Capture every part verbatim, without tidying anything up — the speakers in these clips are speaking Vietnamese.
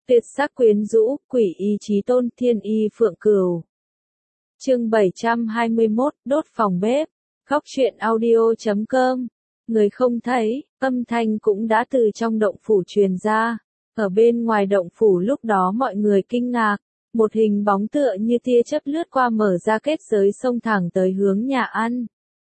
Tuyệt sắc quyến rũ, quỷ ý chí tôn, thiên y phượng cửu. Chương bảy trăm hai mươi mốt, đốt phòng bếp. Khóc chuyện audio chấm com. Người không thấy, âm thanh cũng đã từ trong động phủ truyền ra. Ở bên ngoài động phủ lúc đó mọi người kinh ngạc. Một hình bóng tựa như tia chớp lướt qua mở ra kết giới xông thẳng tới hướng nhà ăn.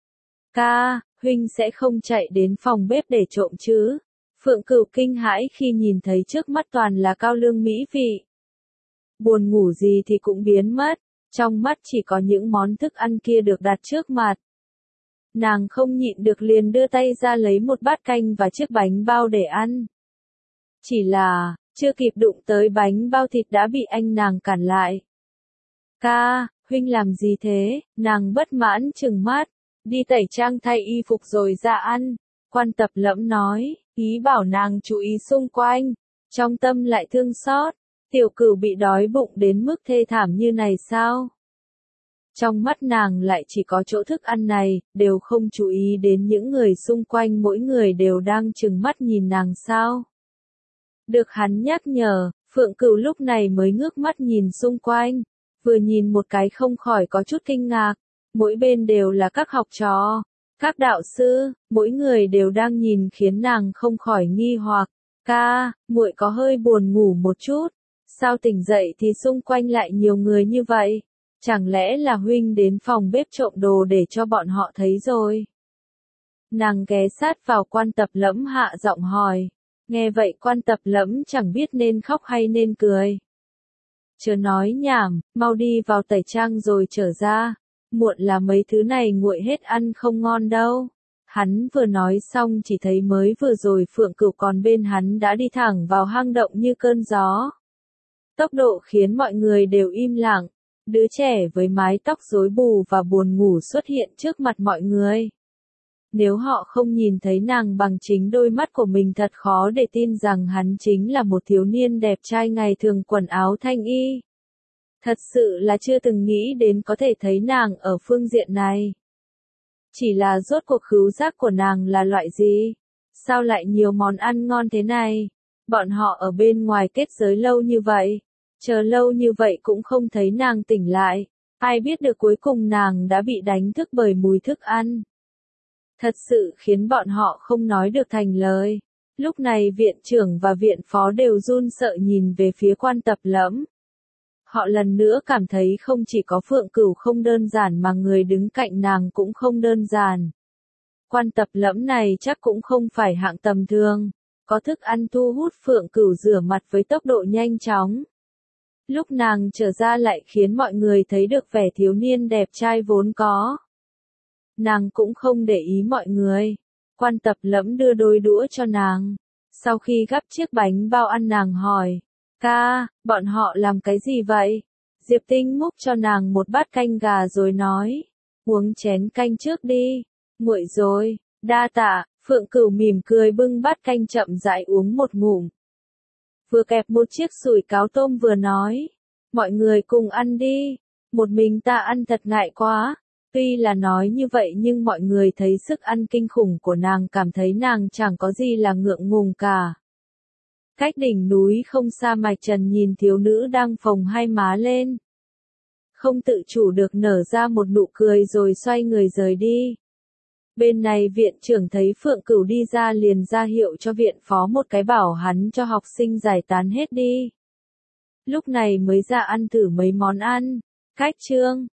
Ca, huynh sẽ không chạy đến phòng bếp để trộm chứ? Phượng Cửu kinh hãi khi nhìn thấy trước mắt toàn là cao lương mỹ vị. Buồn ngủ gì thì cũng biến mất, trong mắt chỉ có những món thức ăn kia được đặt trước mặt. Nàng không nhịn được liền đưa tay ra lấy một bát canh và chiếc bánh bao để ăn. Chỉ là, chưa kịp đụng tới bánh bao thịt đã bị anh nàng cản lại. Ca, huynh làm gì thế? Nàng bất mãn trừng mắt, đi tẩy trang thay y phục rồi ra ăn. Quan Tập Lẫm nói, ý bảo nàng chú ý xung quanh, trong tâm lại thương xót, tiểu cửu bị đói bụng đến mức thê thảm như này sao? Trong mắt nàng lại chỉ có chỗ thức ăn này, đều không chú ý đến những người xung quanh, mỗi người đều đang trừng mắt nhìn nàng sao? Được hắn nhắc nhở, Phượng Cửu lúc này mới ngước mắt nhìn xung quanh, vừa nhìn một cái không khỏi có chút kinh ngạc, mỗi bên đều là các học trò. Các đạo sư, mỗi người đều đang nhìn khiến nàng không khỏi nghi hoặc. Ca, muội có hơi buồn ngủ một chút. Sao tỉnh dậy thì xung quanh lại nhiều người như vậy? Chẳng lẽ là huynh đến phòng bếp trộm đồ để cho bọn họ thấy rồi? Nàng ghé sát vào Quan Tập Lẫm hạ giọng hỏi. Nghe vậy Quan Tập Lẫm chẳng biết nên khóc hay nên cười. Chớ nói nhảm, mau đi vào tẩy trang rồi trở ra. Muộn là mấy thứ này nguội hết ăn không ngon đâu. Hắn vừa nói xong chỉ thấy mới vừa rồi Phượng Cửu còn bên hắn đã đi thẳng vào hang động như cơn gió. Tốc độ khiến mọi người đều im lặng. Đứa trẻ với mái tóc rối bù và buồn ngủ xuất hiện trước mặt mọi người. Nếu họ không nhìn thấy nàng bằng chính đôi mắt của mình thật khó để tin rằng hắn chính là một thiếu niên đẹp trai ngày thường quần áo thanh y. Thật sự là chưa từng nghĩ đến có thể thấy nàng ở phương diện này. Chỉ là rốt cuộc khứu giác của nàng là loại gì? Sao lại nhiều món ăn ngon thế này? Bọn họ ở bên ngoài kết giới lâu như vậy, chờ lâu như vậy cũng không thấy nàng tỉnh lại. Ai biết được cuối cùng nàng đã bị đánh thức bởi mùi thức ăn. Thật sự khiến bọn họ không nói được thành lời. Lúc này viện trưởng và viện phó đều run sợ nhìn về phía Quan Tập Lẫm. Họ lần nữa cảm thấy không chỉ có Phượng Cửu không đơn giản mà người đứng cạnh nàng cũng không đơn giản. Quan Tập Lẫm này chắc cũng không phải hạng tầm thường, có thức ăn thu hút Phượng Cửu rửa mặt với tốc độ nhanh chóng. Lúc nàng trở ra lại khiến mọi người thấy được vẻ thiếu niên đẹp trai vốn có. Nàng cũng không để ý mọi người. Quan Tập Lẫm đưa đôi đũa cho nàng. Sau khi gắp chiếc bánh bao ăn nàng hỏi. Ca, bọn họ làm cái gì vậy? Diệp Tinh múc cho nàng một bát canh gà rồi nói. Uống chén canh trước đi. Nguội rồi, đa tạ. Phượng Cửu mỉm cười bưng bát canh chậm rãi uống một ngụm. Vừa kẹp một chiếc sủi cáo tôm vừa nói. Mọi người cùng ăn đi. Một mình ta ăn thật ngại quá. Tuy là nói như vậy nhưng mọi người thấy sức ăn kinh khủng của nàng, cảm thấy nàng chẳng có gì là ngượng ngùng cả. Cách đỉnh núi không xa Mạch Trần nhìn thiếu nữ đang phồng hai má lên. Không tự chủ được nở ra một nụ cười rồi xoay người rời đi. Bên này viện trưởng thấy Phượng Cửu đi ra liền ra hiệu cho viện phó một cái bảo hắn cho học sinh giải tán hết đi. Lúc này mới ra ăn thử mấy món ăn. Cách chương